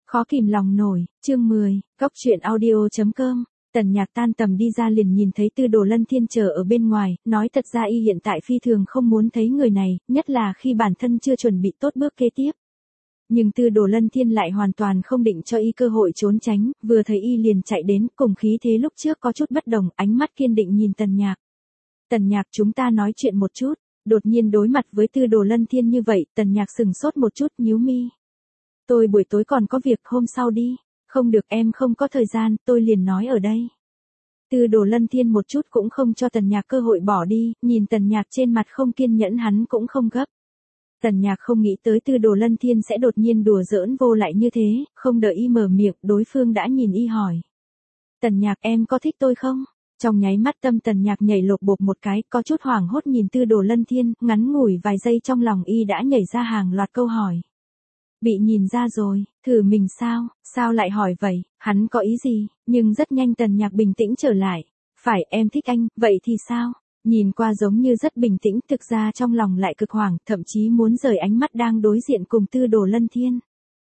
Khó kìm lòng nổi, chương 10, Góc truyện audio.com. Tần Nhạc tan tầm đi ra liền nhìn thấy Tư Đồ Lân Thiên chờ ở bên ngoài, nói thật ra y hiện tại phi thường không muốn thấy người này, nhất là khi bản thân chưa chuẩn bị tốt bước kế tiếp. Nhưng Tư Đồ Lân Thiên lại hoàn toàn không định cho y cơ hội trốn tránh, vừa thấy y liền chạy đến, cùng khí thế lúc trước có chút bất đồng, ánh mắt kiên định nhìn Tần Nhạc. Tần Nhạc, chúng ta nói chuyện một chút. Đột nhiên đối mặt với Tư Đồ Lân Thiên như vậy, Tần Nhạc sừng sốt một chút, nhíu mi. Tôi buổi tối còn có việc, hôm sau đi. Không được, em không có thời gian, tôi liền nói ở đây. Tư Đồ Lân Thiên một chút cũng không cho Tần Nhạc cơ hội bỏ đi, nhìn Tần Nhạc trên mặt không kiên nhẫn hắn cũng không gấp. Tần Nhạc không nghĩ tới Tư Đồ Lân Thiên sẽ đột nhiên đùa giỡn vô lại như thế, không đợi y mở miệng, đối phương đã nhìn y hỏi. Tần Nhạc, em có thích tôi không? Trong nháy mắt tâm Tần Nhạc nhảy lột bột một cái, có chút hoảng hốt nhìn Tư Đồ Lân Thiên, ngắn ngủi vài giây trong lòng y đã nhảy ra hàng loạt câu hỏi. Bị nhìn ra rồi, thử mình sao lại hỏi vậy, hắn có ý gì, nhưng rất nhanh Tần Nhạc bình tĩnh trở lại. Phải, em thích anh, vậy thì sao? Nhìn qua giống như rất bình tĩnh, thực ra trong lòng lại cực hoảng, thậm chí muốn rời ánh mắt đang đối diện cùng Tư Đồ Lân Thiên.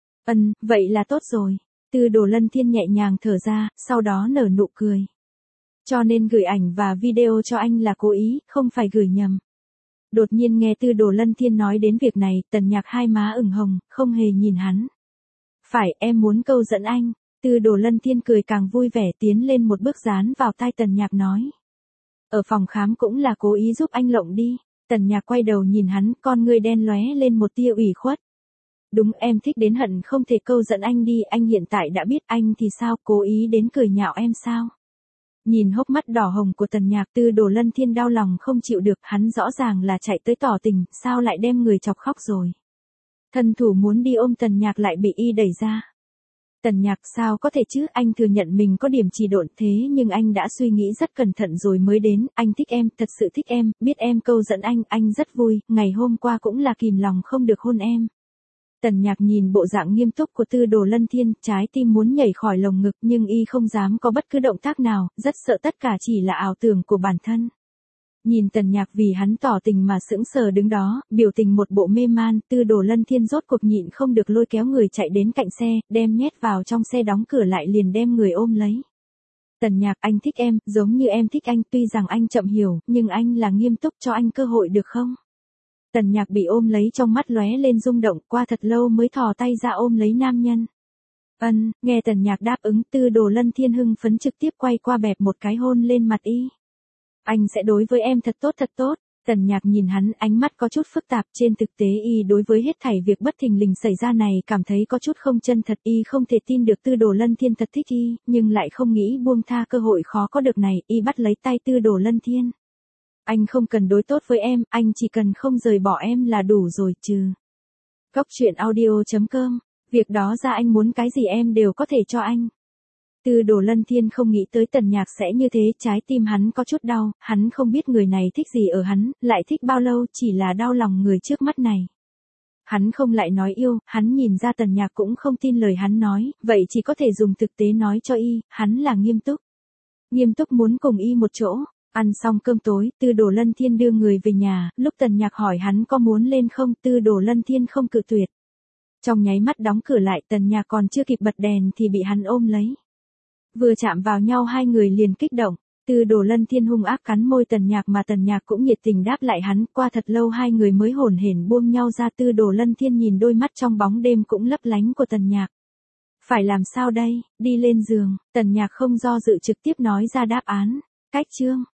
Vậy là tốt rồi. Tư Đồ Lân Thiên nhẹ nhàng thở ra, sau đó nở nụ cười. Cho nên gửi ảnh và video cho anh là cố ý, không phải gửi nhầm. Đột nhiên nghe Tư Đồ Lân Thiên nói đến việc này, Tần Nhạc hai má ửng hồng, không hề nhìn hắn. Phải, em muốn câu dẫn anh. Tư Đồ Lân Thiên cười càng vui vẻ, tiến lên một bước dán vào tai Tần Nhạc nói. Ở phòng khám cũng là cố ý giúp anh lộng đi. Tần Nhạc quay đầu nhìn hắn, con ngươi đen lóe lên một tia ủy khuất. Đúng, em thích đến hận không thể câu dẫn anh đi, anh hiện tại đã biết, anh thì sao, cố ý đến cười nhạo em sao? Nhìn hốc mắt đỏ hồng của Tần Nhạc, Tư Đồ Lân Thiên đau lòng không chịu được, hắn rõ ràng là chạy tới tỏ tình, sao lại đem người chọc khóc rồi. Thân thủ muốn đi ôm Tần Nhạc lại bị y đẩy ra. Tần Nhạc, sao có thể chứ, anh thừa nhận mình có điểm trì độn, thế nhưng anh đã suy nghĩ rất cẩn thận rồi mới đến, anh thích em, thật sự thích em, biết em câu dẫn anh rất vui, ngày hôm qua cũng là kìm lòng không được hôn em. Tần Nhạc nhìn bộ dạng nghiêm túc của Tư Đồ Lân Thiên, trái tim muốn nhảy khỏi lồng ngực nhưng y không dám có bất cứ động tác nào, rất sợ tất cả chỉ là ảo tưởng của bản thân. Nhìn Tần Nhạc vì hắn tỏ tình mà sững sờ đứng đó, biểu tình một bộ mê man, Tư Đồ Lân Thiên rốt cuộc nhịn không được lôi kéo người chạy đến cạnh xe, đem nhét vào trong xe, đóng cửa lại liền đem người ôm lấy. Tần Nhạc, anh thích em, giống như em thích anh, tuy rằng anh chậm hiểu, nhưng anh là nghiêm túc, cho anh cơ hội được không? Tần Nhạc bị ôm lấy, trong mắt lóe lên rung động, qua thật lâu mới thò tay ra ôm lấy nam nhân. Nghe Tần Nhạc đáp ứng, Tư Đồ Lân Thiên hưng phấn trực tiếp quay qua bẹp một cái hôn lên mặt y. Anh sẽ đối với em thật tốt. Tần Nhạc nhìn hắn, ánh mắt có chút phức tạp, trên thực tế y đối với hết thảy việc bất thình lình xảy ra này cảm thấy có chút không chân thật, y không thể tin được Tư Đồ Lân Thiên thật thích y, nhưng lại không nghĩ buông tha cơ hội khó có được này, y bắt lấy tay Tư Đồ Lân Thiên. Anh không cần đối tốt với em, anh chỉ cần không rời bỏ em là đủ rồi chứ. Góc truyện audio.com, việc đó ra anh muốn cái gì em đều có thể cho anh. Tư Đồ Lân Thiên không nghĩ tới Tần Nhạc sẽ như thế, trái tim hắn có chút đau, hắn không biết người này thích gì ở hắn, lại thích bao lâu, chỉ là đau lòng người trước mắt này. Hắn không lại nói yêu, hắn nhìn ra Tần Nhạc cũng không tin lời hắn nói, vậy chỉ có thể dùng thực tế nói cho y, hắn là nghiêm túc. Nghiêm túc muốn cùng y một chỗ. Ăn xong cơm tối, Tư Đồ Lân Thiên đưa người về nhà, lúc Tần Nhạc hỏi hắn có muốn lên không, Tư Đồ Lân Thiên không cự tuyệt. Trong nháy mắt đóng cửa lại, Tần Nhạc còn chưa kịp bật đèn thì bị hắn ôm lấy. Vừa chạm vào nhau hai người liền kích động, Tư Đồ Lân Thiên hung ác cắn môi Tần Nhạc mà Tần Nhạc cũng nhiệt tình đáp lại hắn, qua thật lâu hai người mới hổn hển buông nhau ra. Tư Đồ Lân Thiên nhìn đôi mắt trong bóng đêm cũng lấp lánh của Tần Nhạc. Phải làm sao đây, đi lên giường, Tần Nhạc không do dự trực tiếp nói ra đáp án, cách chương.